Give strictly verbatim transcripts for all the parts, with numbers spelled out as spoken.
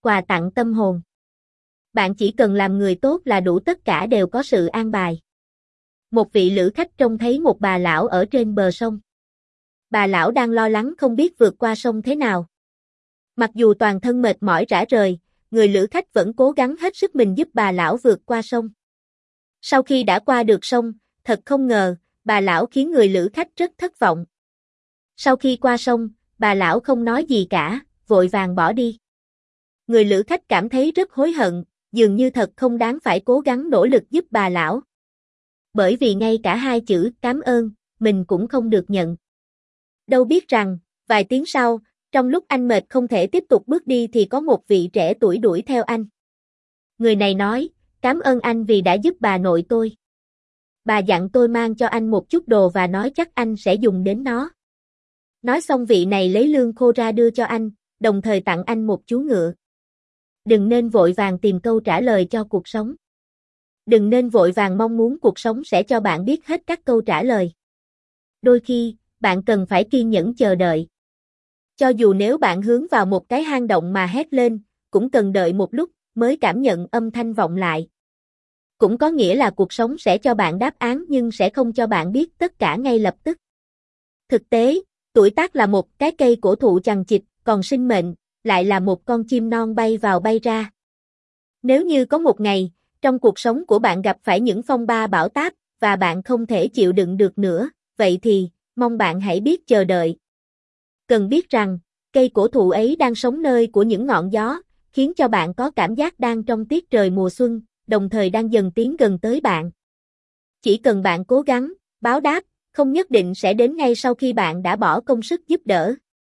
quà tặng tâm hồn. Bạn chỉ cần làm người tốt là đủ, tất cả đều có sự an bài. Một vị lữ khách trông thấy một bà lão ở trên bờ sông. Bà lão đang lo lắng không biết vượt qua sông thế nào. Mặc dù toàn thân mệt mỏi rã rời, người lữ khách vẫn cố gắng hết sức mình giúp bà lão vượt qua sông. Sau khi đã qua được sông, thật không ngờ, bà lão khiến người lữ khách rất thất vọng. Sau khi qua sông, bà lão không nói gì cả, vội vàng bỏ đi. Người lữ khách cảm thấy rất hối hận, dường như thật không đáng phải cố gắng nỗ lực giúp bà lão. Bởi vì ngay cả hai chữ cảm ơn, mình cũng không được nhận. Đâu biết rằng, vài tiếng sau, trong lúc anh mệt không thể tiếp tục bước đi thì có một vị trẻ tuổi đuổi theo anh. Người này nói, cảm ơn anh vì đã giúp bà nội tôi. Bà dặn tôi mang cho anh một chút đồ và nói chắc anh sẽ dùng đến nó. Nói xong vị này lấy lương khô ra đưa cho anh, đồng thời tặng anh một chú ngựa. Đừng nên vội vàng tìm câu trả lời cho cuộc sống. Đừng nên vội vàng mong muốn cuộc sống sẽ cho bạn biết hết các câu trả lời. Đôi khi, bạn cần phải kiên nhẫn chờ đợi. Cho dù nếu bạn hướng vào một cái hang động mà hét lên, cũng cần đợi một lúc mới cảm nhận âm thanh vọng lại. Cũng có nghĩa là cuộc sống sẽ cho bạn đáp án nhưng sẽ không cho bạn biết tất cả ngay lập tức. Thực tế, tuổi tác là một cái cây cổ thụ chằng chịt, còn sinh mệnh lại là một con chim non bay vào bay ra. Nếu như có một ngày, trong cuộc sống của bạn gặp phải những phong ba bão táp và bạn không thể chịu đựng được nữa, vậy thì, mong bạn hãy biết chờ đợi. Cần biết rằng, cây cổ thụ ấy đang sống nơi của những ngọn gió, khiến cho bạn có cảm giác đang trong tiết trời mùa xuân, đồng thời đang dần tiến gần tới bạn. Chỉ cần bạn cố gắng, báo đáp, không nhất định sẽ đến ngay sau khi bạn đã bỏ công sức giúp đỡ.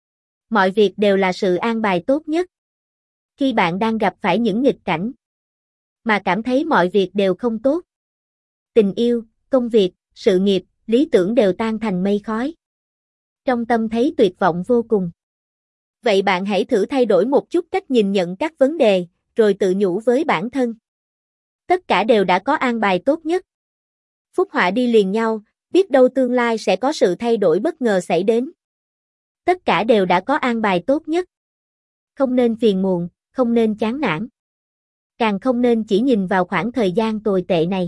Mọi việc đều là sự an bài tốt nhất. Khi bạn đang gặp phải những nghịch cảnh, mà cảm thấy mọi việc đều không tốt. Tình yêu, công việc, sự nghiệp, lý tưởng đều tan thành mây khói. Trong tâm thấy tuyệt vọng vô cùng. Vậy bạn hãy thử thay đổi một chút cách nhìn nhận các vấn đề, rồi tự nhủ với bản thân. Tất cả đều đã có an bài tốt nhất. Phúc họa đi liền nhau, biết đâu tương lai sẽ có sự thay đổi bất ngờ xảy đến. Tất cả đều đã có an bài tốt nhất. Không nên phiền muộn, không nên chán nản. Càng không nên chỉ nhìn vào khoảng thời gian tồi tệ này.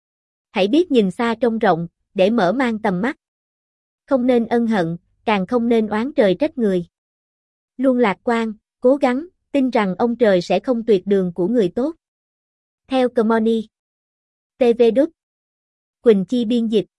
Hãy biết nhìn xa trông rộng, để mở mang tầm mắt. Không nên ân hận, càng không nên oán trời trách người. Luôn lạc quan, cố gắng, tin rằng ông trời sẽ không tuyệt đường của người tốt. Theo Comony. tê vê Đúc. Quỳnh Chi biên dịch.